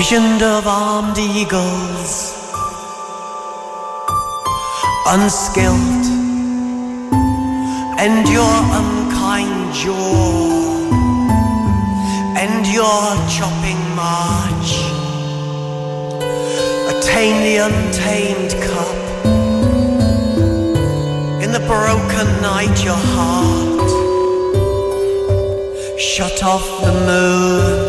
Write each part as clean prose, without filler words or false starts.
visioned of armed eagles, unskilled, and your unkind jaw, and your chopping march, attain the untamed cup, in the broken night your heart, shut off the moon.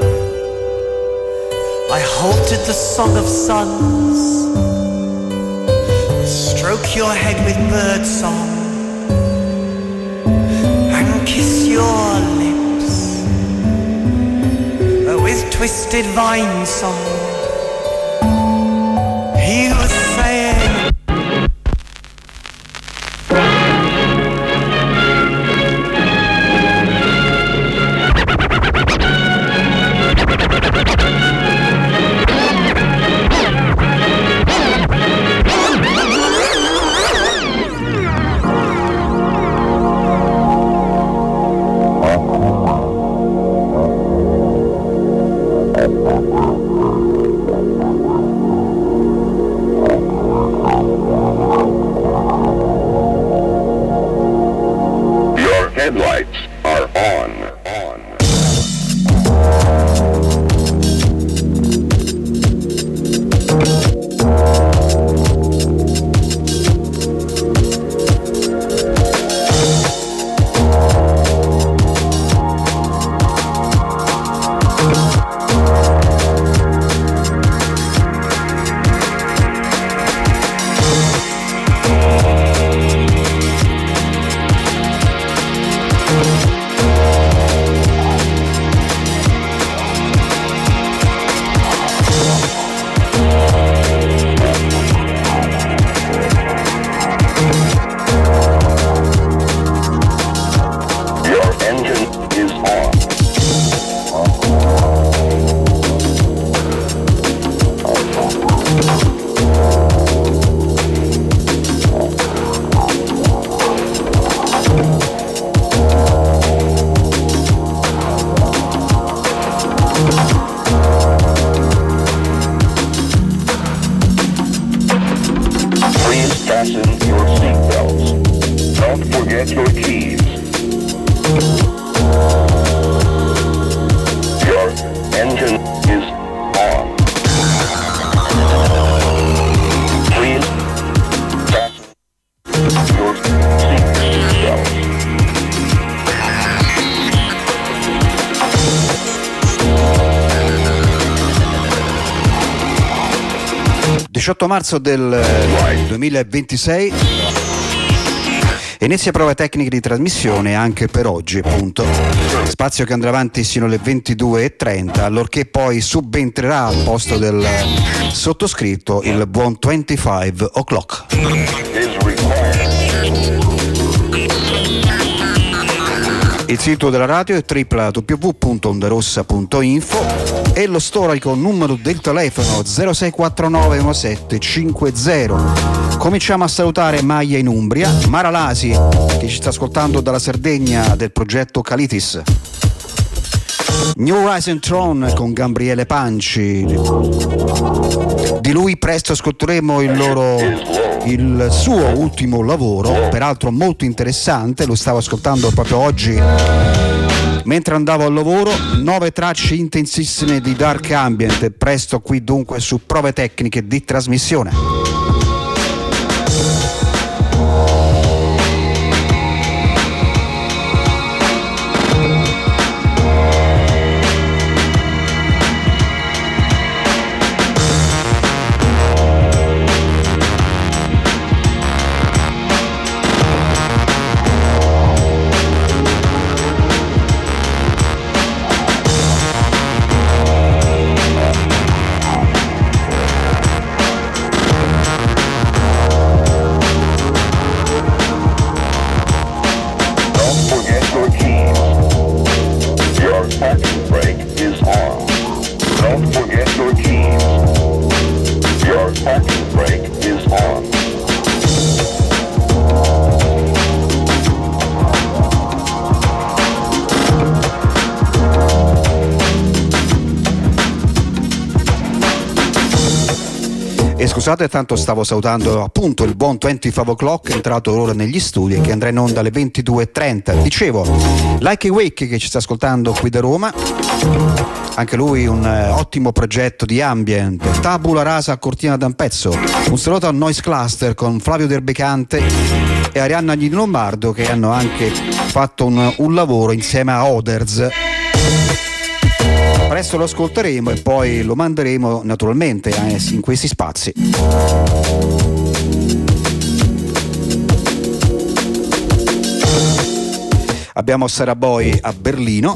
I halted the song of suns, stroke your head with bird song, and kiss your lips with twisted vine song. He was saying, headlights are on. Marzo del 2026 inizia prove tecniche di trasmissione anche per oggi, appunto. Spazio che andrà avanti sino alle 22:30, allorché poi subentrerà al posto del sottoscritto il buon 25 o'clock. Il sito della radio è www.ondarossa.info e lo storico numero del telefono 0649 1750. Cominciamo a salutare Maglia in Umbria, Mara Lasi che ci sta ascoltando dalla Sardegna del progetto Calitis, New Rising Throne con Gabriele Panci. Di lui presto ascolteremo il suo ultimo lavoro, peraltro molto interessante, lo stavo ascoltando proprio oggi mentre andavo al lavoro. 9 tracce intensissime di dark ambient, presto qui dunque su prove tecniche di trasmissione. Scusate, tanto stavo salutando appunto il buon 25 O'Clock, entrato ora negli studi e che andrà in onda alle 22:30. Dicevo, Like a Wake che ci sta ascoltando qui da Roma, anche lui un ottimo progetto di ambient. Tabula Rasa a Cortina d'Ampezzo. Un saluto a Noise Cluster con Flavio Derbecante e Arianna Di Lombardo, che hanno anche fatto un lavoro insieme a Others. Presto lo ascolteremo e poi lo manderemo naturalmente in questi spazi. Abbiamo Sarah Boy a Berlino,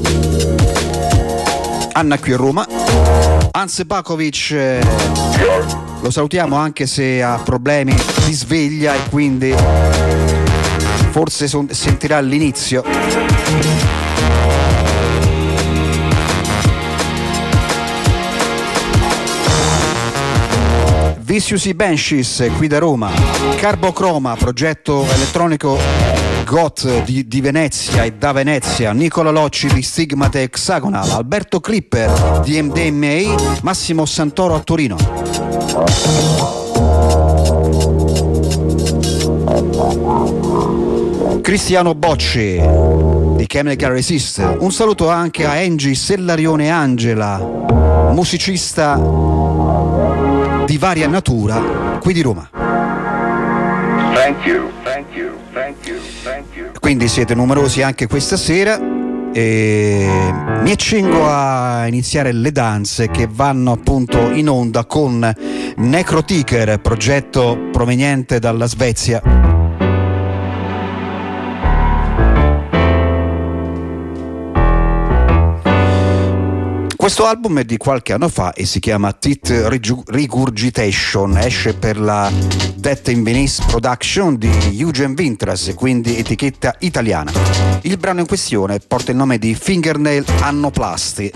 Anna qui a Roma, Hans Bakovic lo salutiamo anche se ha problemi di sveglia e quindi forse sentirà all'inizio. Vicious Banshees qui da Roma, Carbochroma, progetto elettronico goth di Venezia e da Venezia, Nicola Locci di Stigmate Hexagonal, Alberto Clipper di MDMA, Massimo Santoro a Torino. Cristiano Bocci di Chemical Resist. Un saluto anche a Angie Sellarione Angela, musicista di varia natura qui di Roma. Thank you, thank you, thank you, thank you. Quindi siete numerosi anche questa sera e mi accingo a iniziare le danze che vanno appunto in onda con Necroticker, progetto proveniente dalla Svezia. Questo album è di qualche anno fa e si chiama Teeth Regurgitation, esce per la Death in Venice Production di Eugen Vintras, quindi etichetta italiana. Il brano in questione porta il nome di Fingernail Annoplasti.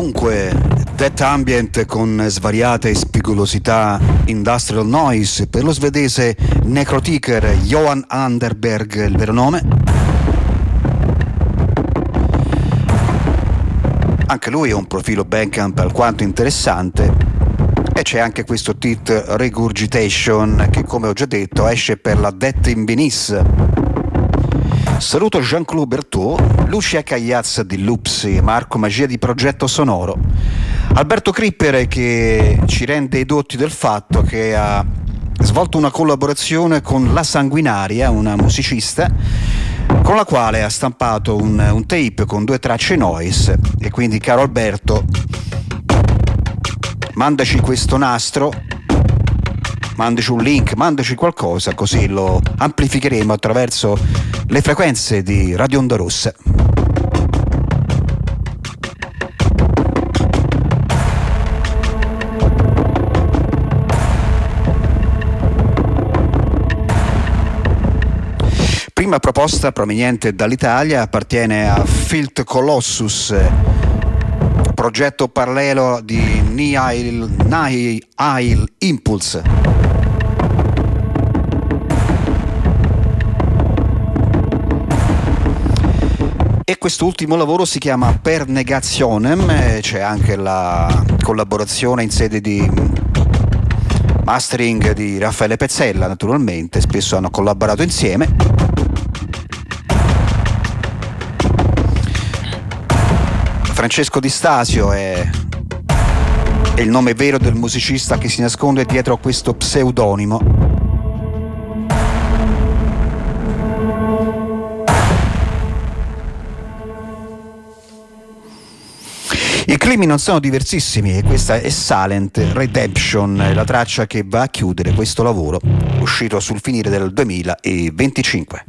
Dunque, Death Ambient con svariate spigolosità industrial noise per lo svedese Necroticker Johan Anderberg, il vero nome. Anche lui è un profilo Bandcamp alquanto interessante, e c'è anche questo tit Regurgitation che, come ho già detto, esce per la Death in Venice. Saluto Jean-Claude Berthaud, Lucia Cagliazza di Lupsi, Marco Magia di Progetto Sonoro, Alberto Cripper che ci rende edotti del fatto che ha svolto una collaborazione con La Sanguinaria, una musicista con la quale ha stampato un tape con 2 tracce noise. E quindi, caro Alberto, mandaci questo nastro, mandaci un link, mandaci qualcosa, così lo amplificheremo attraverso le frequenze di Radio Onda Rossa. Prima proposta proveniente dall'Italia appartiene a Filth Colossus, progetto parallelo di Nihil Impulse. E quest'ultimo lavoro si chiama Per Negationem, c'è anche la collaborazione in sede di mastering di Raffaele Pezzella, naturalmente, spesso hanno collaborato insieme. Francesco Di Stasio è il nome vero del musicista che si nasconde dietro a questo pseudonimo. I climi non sono diversissimi e questa è Silent Redemption, la traccia che va a chiudere questo lavoro, uscito sul finire del 2025.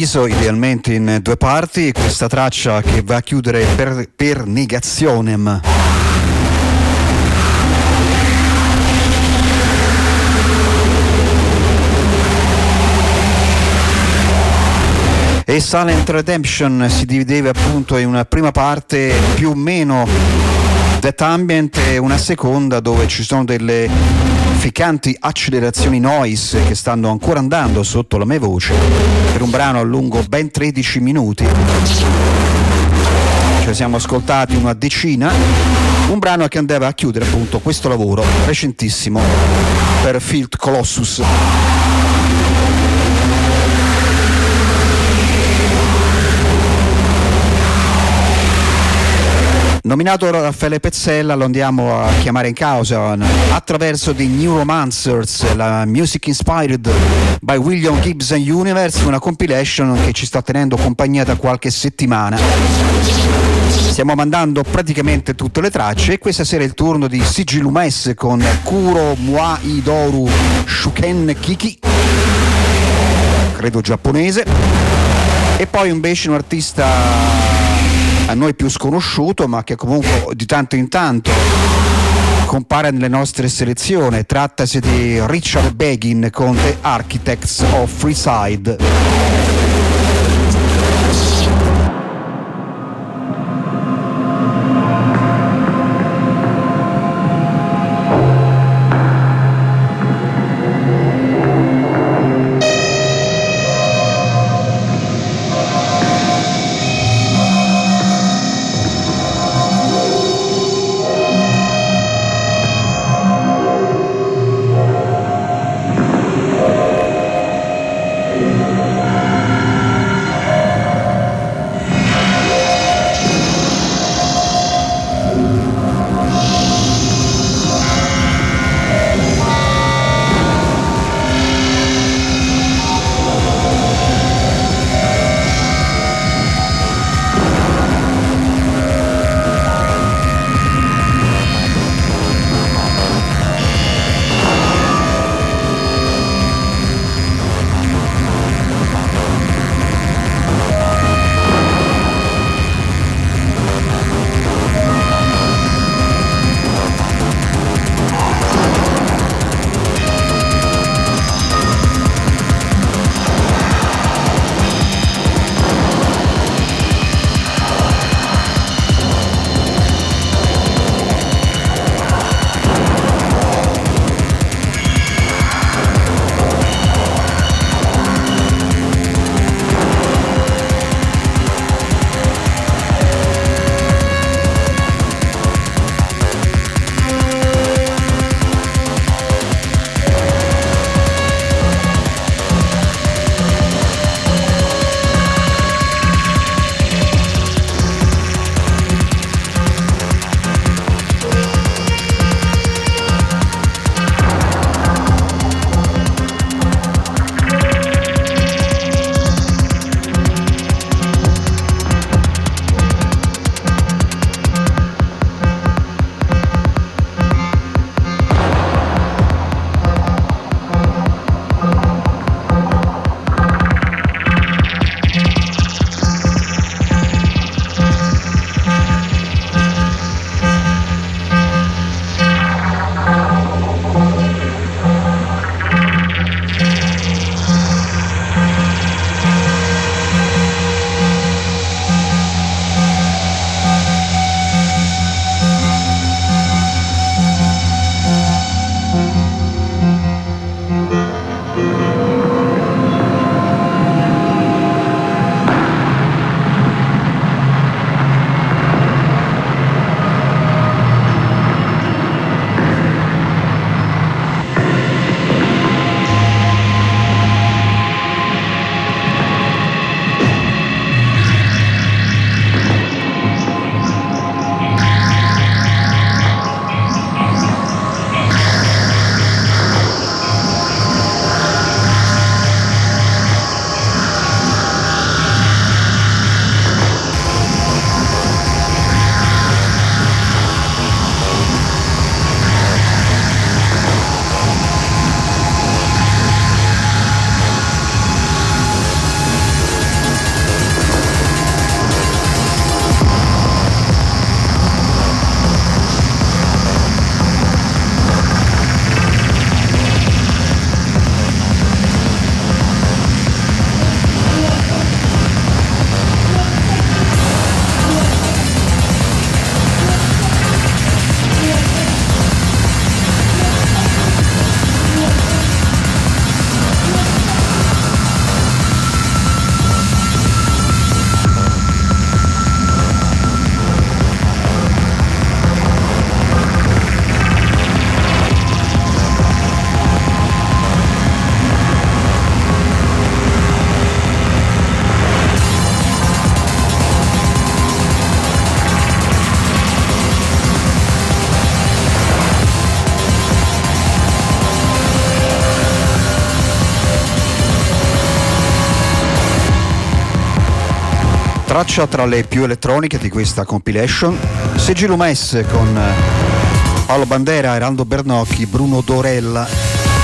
diviso idealmente in due parti, questa traccia che va a chiudere per Negationem. E Silent Redemption si divideva appunto in una prima parte più o meno death ambient e una seconda dove ci sono delle ficcanti accelerazioni noise che stanno ancora andando sotto la mia voce per un brano lungo ben 13 minuti. Ci siamo ascoltati una decina, un brano che andava a chiudere appunto questo lavoro recentissimo per Field Colossus. Nominato Raffaele Pezzella, lo andiamo a chiamare in causa attraverso The New Romancers, la Music Inspired by William Gibson Universe, una compilation che ci sta tenendo compagnia da qualche settimana. Stiamo mandando praticamente tutte le tracce e questa sera è il turno di Sigilumes con Kuro Mua Idoru Shuken Kiki, credo giapponese, e poi invece un artista a noi più sconosciuto ma che comunque di tanto in tanto compare nelle nostre selezioni. Trattasi di Richard Begin con The Architects of Freeside. traccia tra le più elettroniche di questa compilation. Sigillo Mess con Paolo Bandera, Eraldo Bernocchi, Bruno Dorella.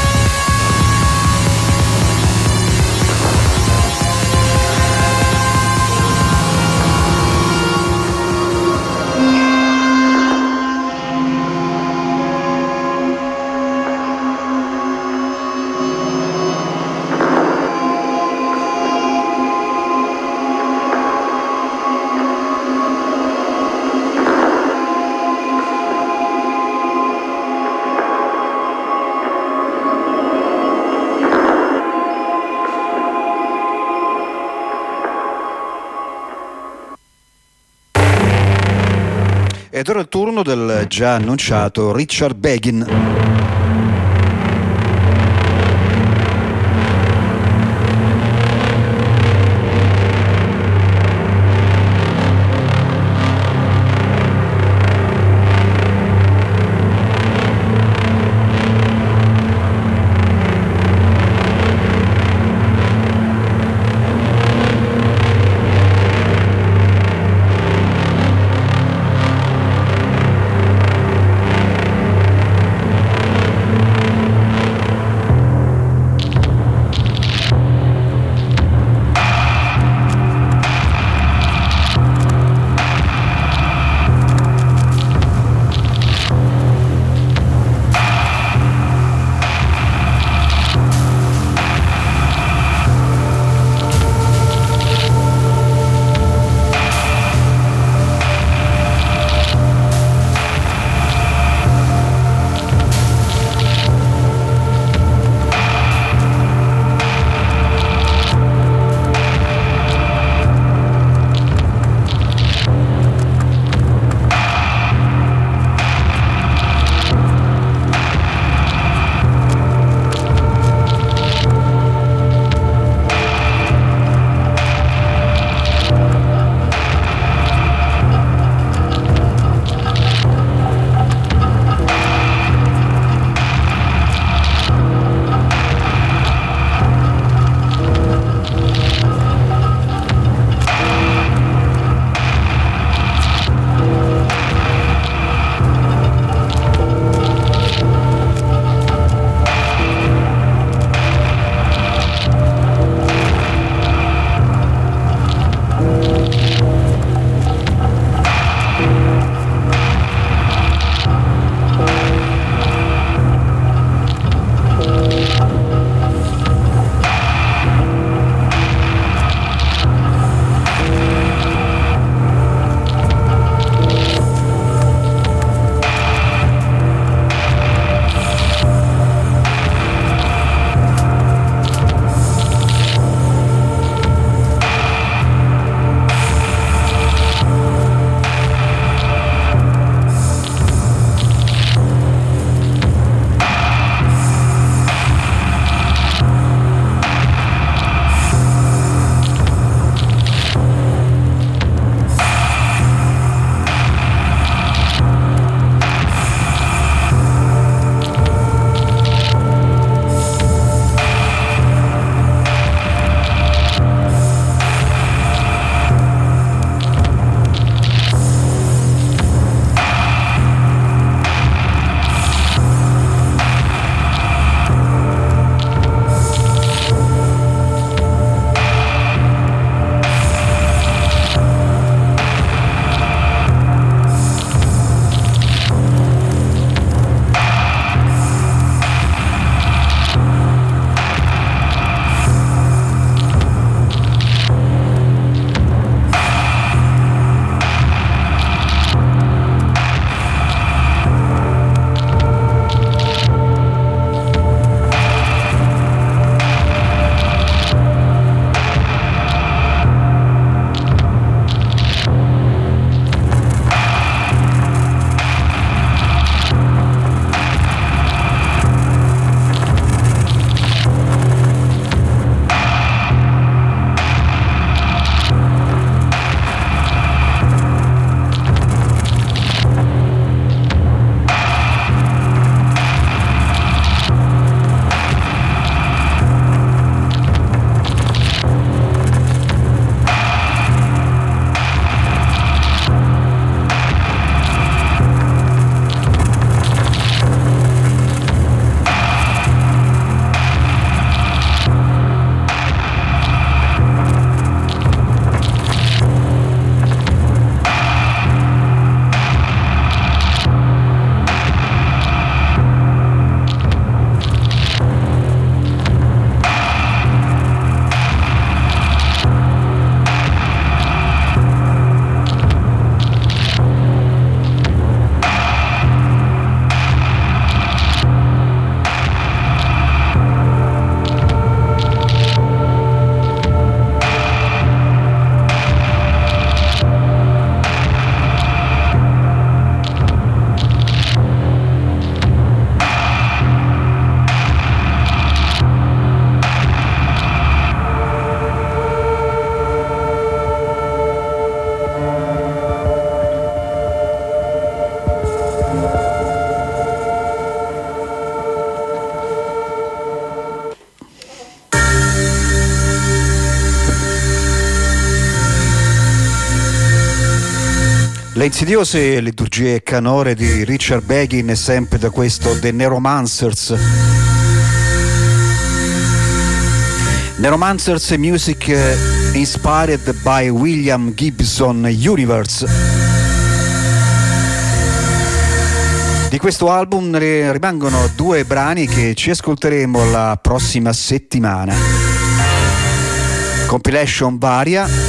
Ed ora il turno del già annunciato Richard Begin. Le insidiose liturgie canore di Richard Begin e sempre da questo The Neuromancers. Neuromancers Music Inspired by William Gibson Universe. Di questo album rimangono 2 brani che ci ascolteremo la prossima settimana. Compilation varia,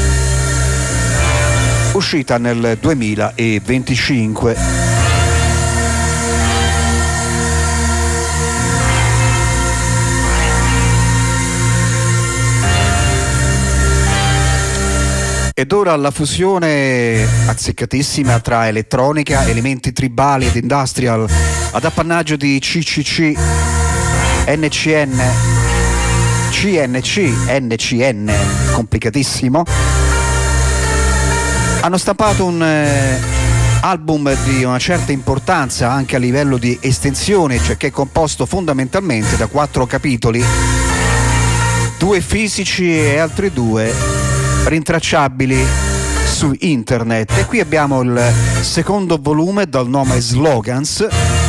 uscita nel 2025. Ed ora la fusione azzeccatissima tra elettronica, elementi tribali ed industrial ad appannaggio di CCC, NCN, CNC, NCN, complicatissimo, hanno stampato un album di una certa importanza anche a livello di estensione, cioè che è composto fondamentalmente da 4 capitoli, 2 fisici e altri 2 rintracciabili su internet. E qui abbiamo il secondo volume dal nome Slogans.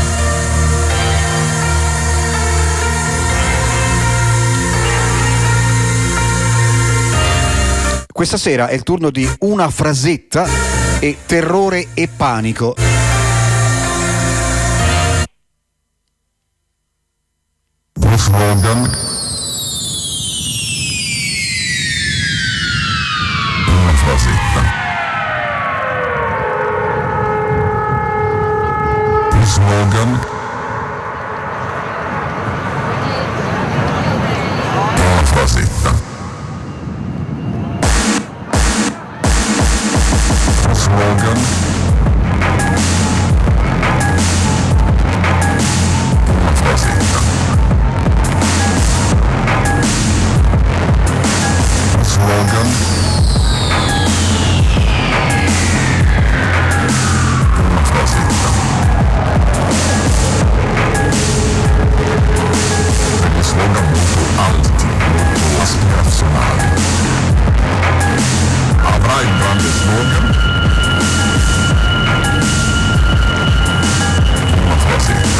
Questa sera è il turno di Una frasetta e Terrore e panico. Slogan. Una frasetta. Slogan. Una frasetta. Slogan. Una frasetta. Slogan. Una frasetta. Degli slogan molto alti, molto aspirazionali. Avrai un grande slogan? Una frasetta.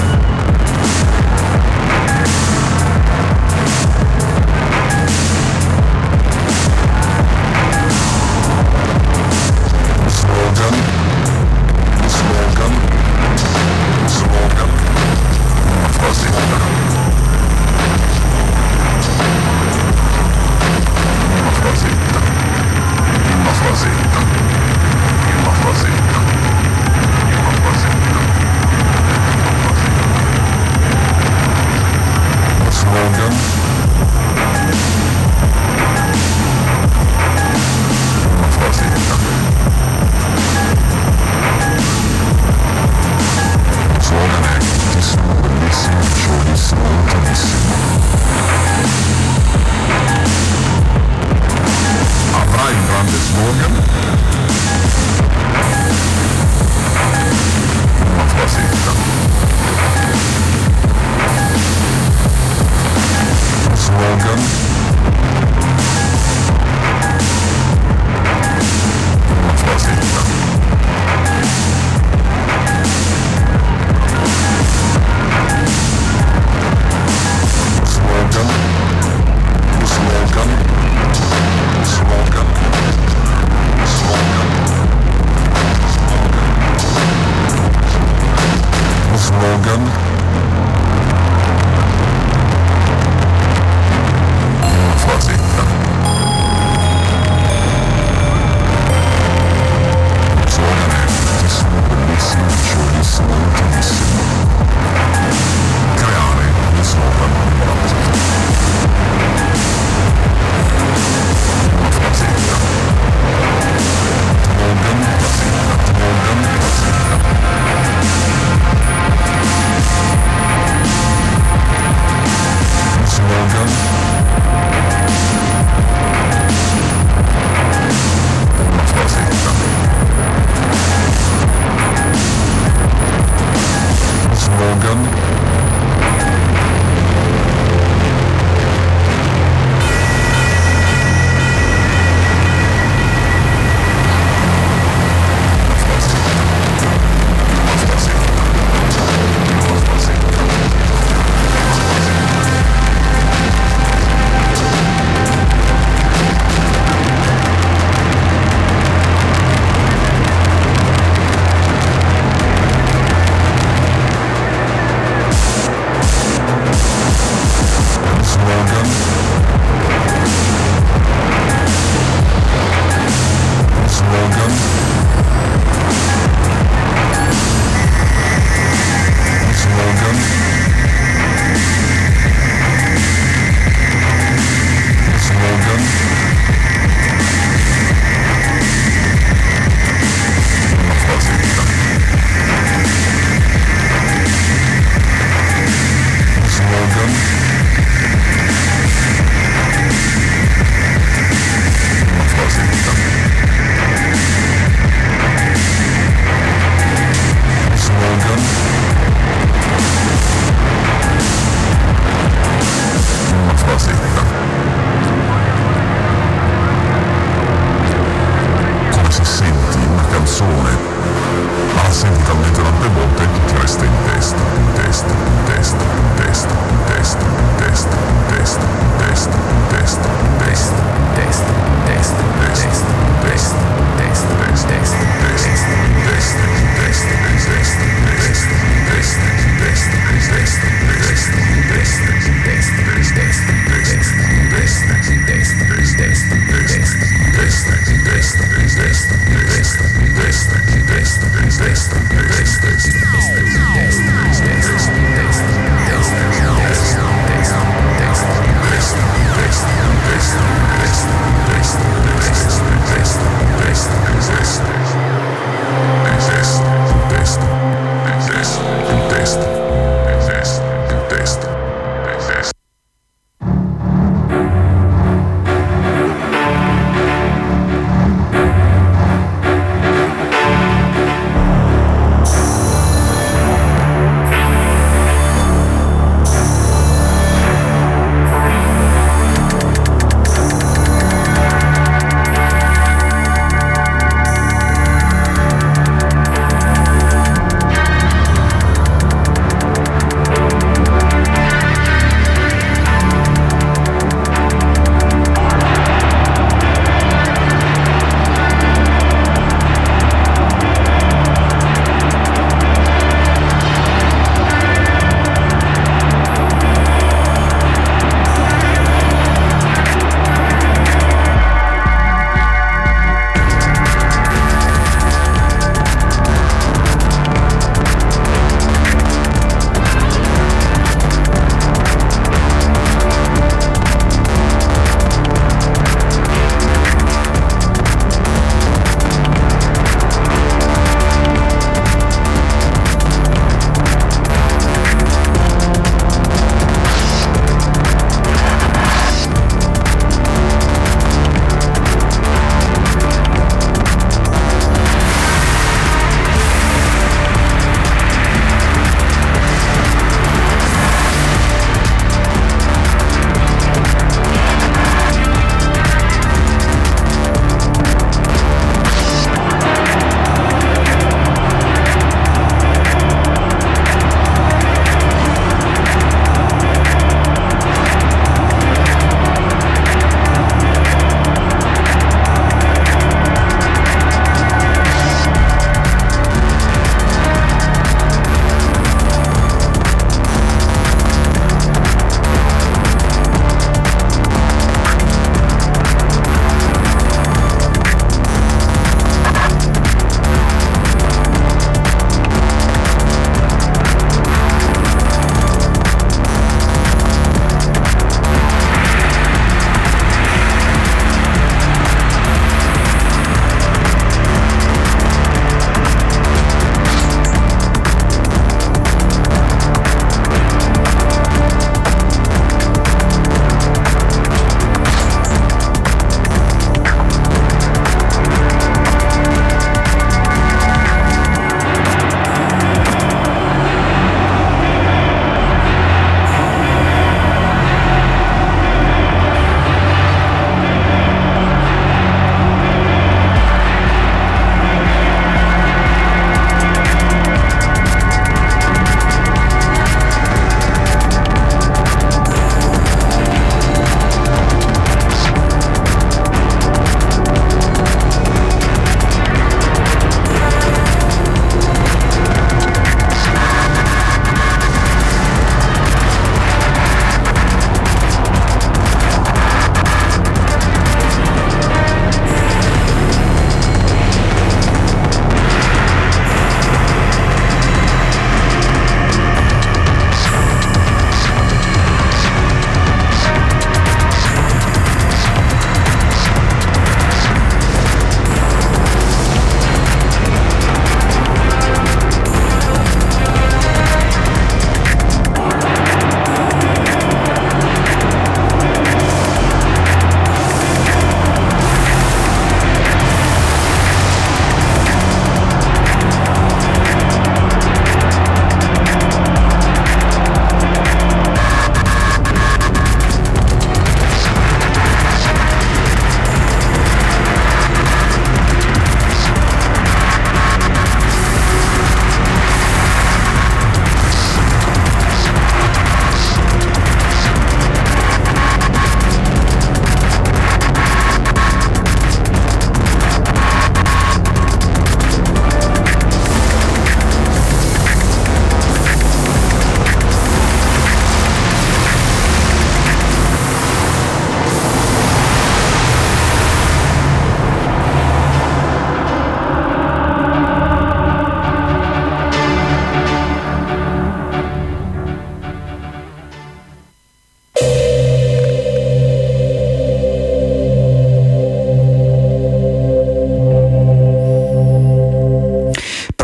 Slogan. Slogan. Slogan. Una frasetta. Una frasetta. Una frasetta. Una frasetta. Una frasetta. Slogan. Una frasetta. Slogan è bruttissimo, bellissimo, giovanissimo, lontanissimo. Avrai un grande slogan? Una frasetta. Slogan. Una frasetta. Slogan. Slogan. Slogan. Slogan. Slogan. Una frasetta. Slogan è bruttissimo, bellissimo, giovanissimo, lontanissimo. Creare un slogan numerato. Una frasetta. Slogan, frasetta, slogan, frasetta. Slogan. Una frasetta.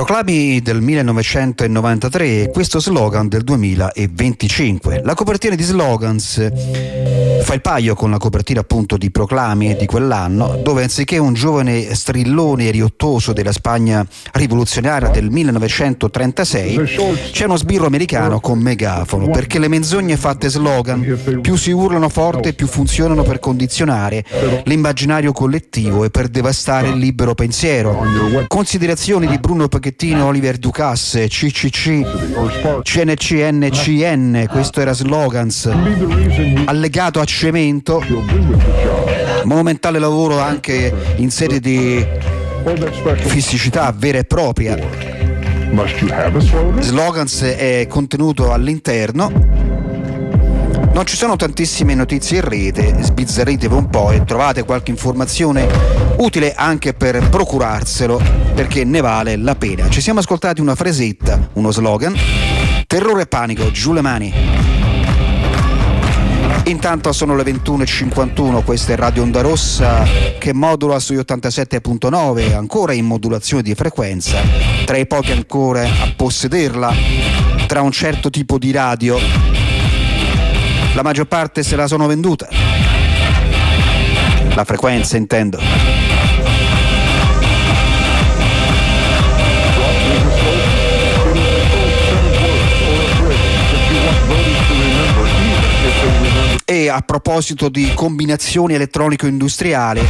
Proclami del 1993 e questo slogan del 2025. La copertina di Slogans fa il paio con la copertina appunto di Proclami di quell'anno, dove anziché un giovane strillone e riottoso della Spagna rivoluzionaria del 1936 c'è uno sbirro americano con megafono, perché le menzogne fatte slogan più si urlano forte più funzionano per condizionare l'immaginario collettivo e per devastare il libero pensiero. Considerazioni di Bruno Pochettino, Oliver Ducasse, CCC, CNCNCN, questo era Slogans, allegato a cemento, monumentale lavoro anche in sede di fisicità vera e propria. Slogans è contenuto all'interno. Non ci sono tantissime notizie in rete, sbizzarritevi un po' e trovate qualche informazione utile anche per procurarselo, perché ne vale la pena. Ci siamo ascoltati una fresetta, uno slogan: terrore e panico, giù le mani. Intanto sono le 21:51, questa è Radio Onda Rossa che modula sugli 87.9, ancora in modulazione di frequenza, tra i pochi ancora a possederla, tra un certo tipo di radio. La maggior parte se la sono venduta. La frequenza, intendo. E a proposito di combinazioni elettronico-industriali,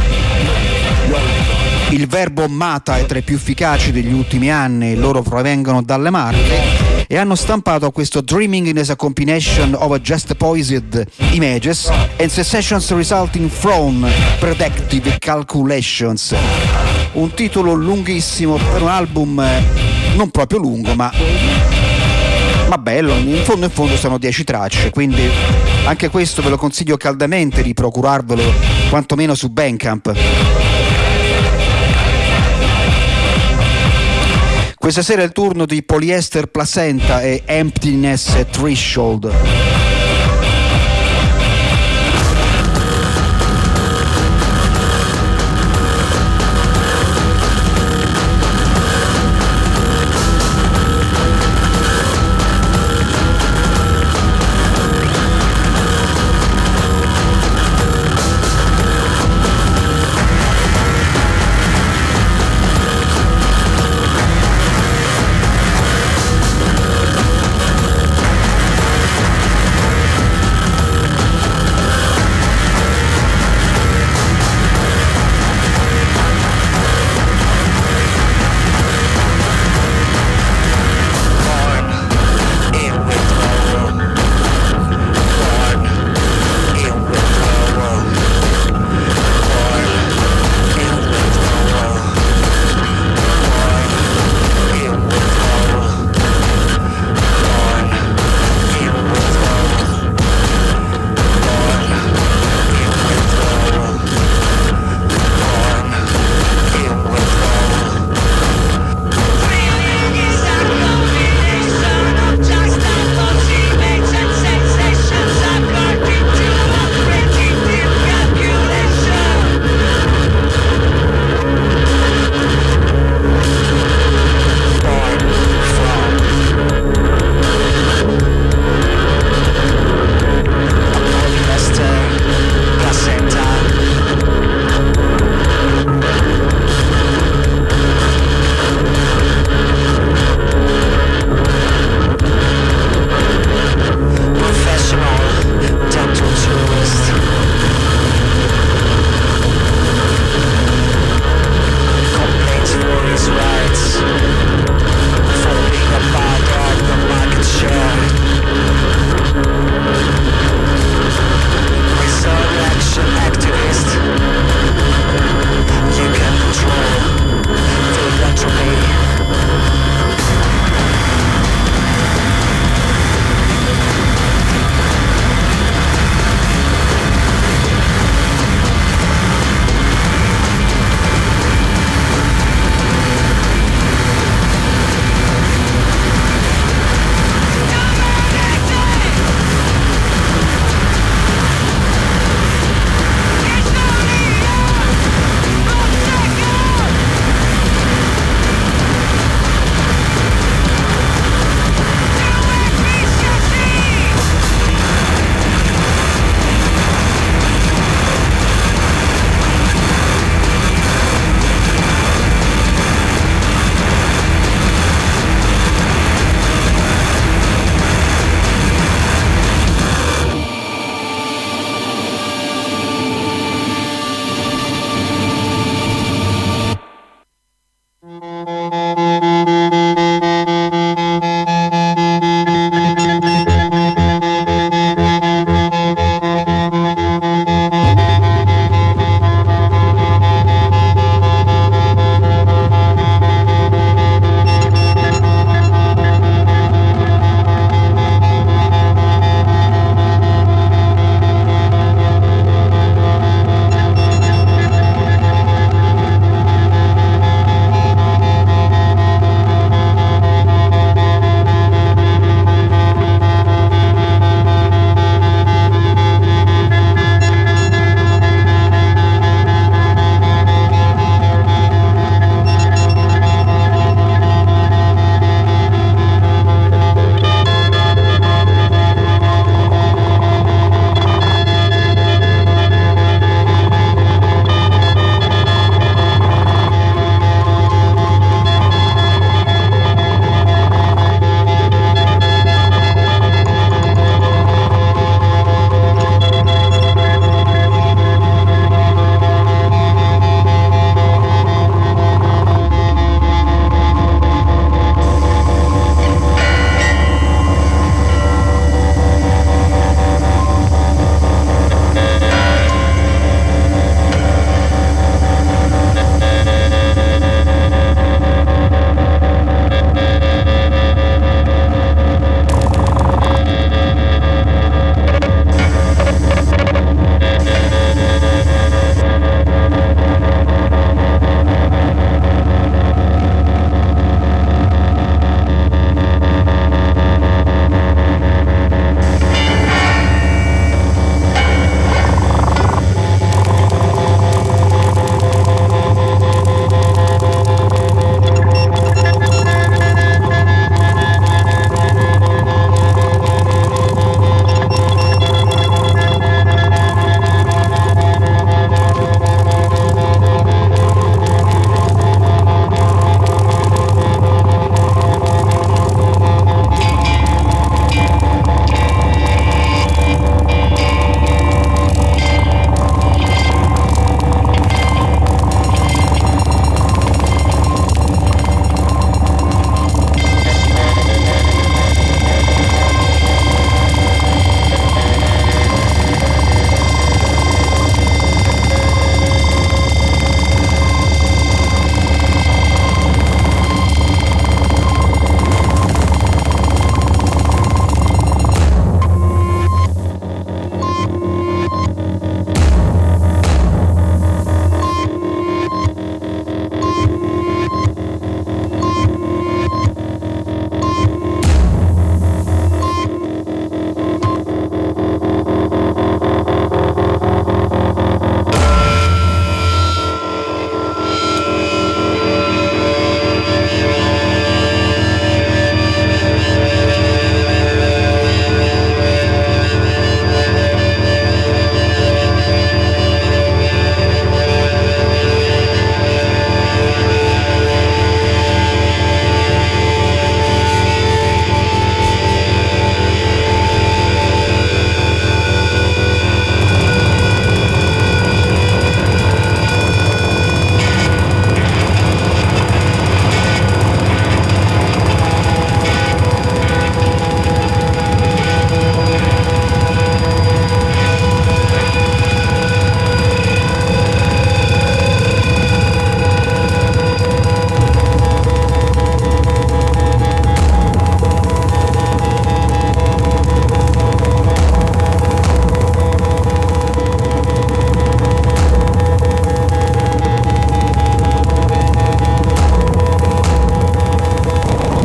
il verbo mata è tra i più efficaci degli ultimi anni, loro provengono dalle Marche e hanno stampato questo Dreaming is a combination of juxtaposed images and sensations resulting from predictive calculations. Un titolo lunghissimo per un album non proprio lungo, ma bello. In fondo sono 10 tracce, quindi anche questo ve lo consiglio caldamente di procurarvelo quantomeno su Bandcamp. Questa sera è il turno di Polyester Placenta e Emptiness Threshold.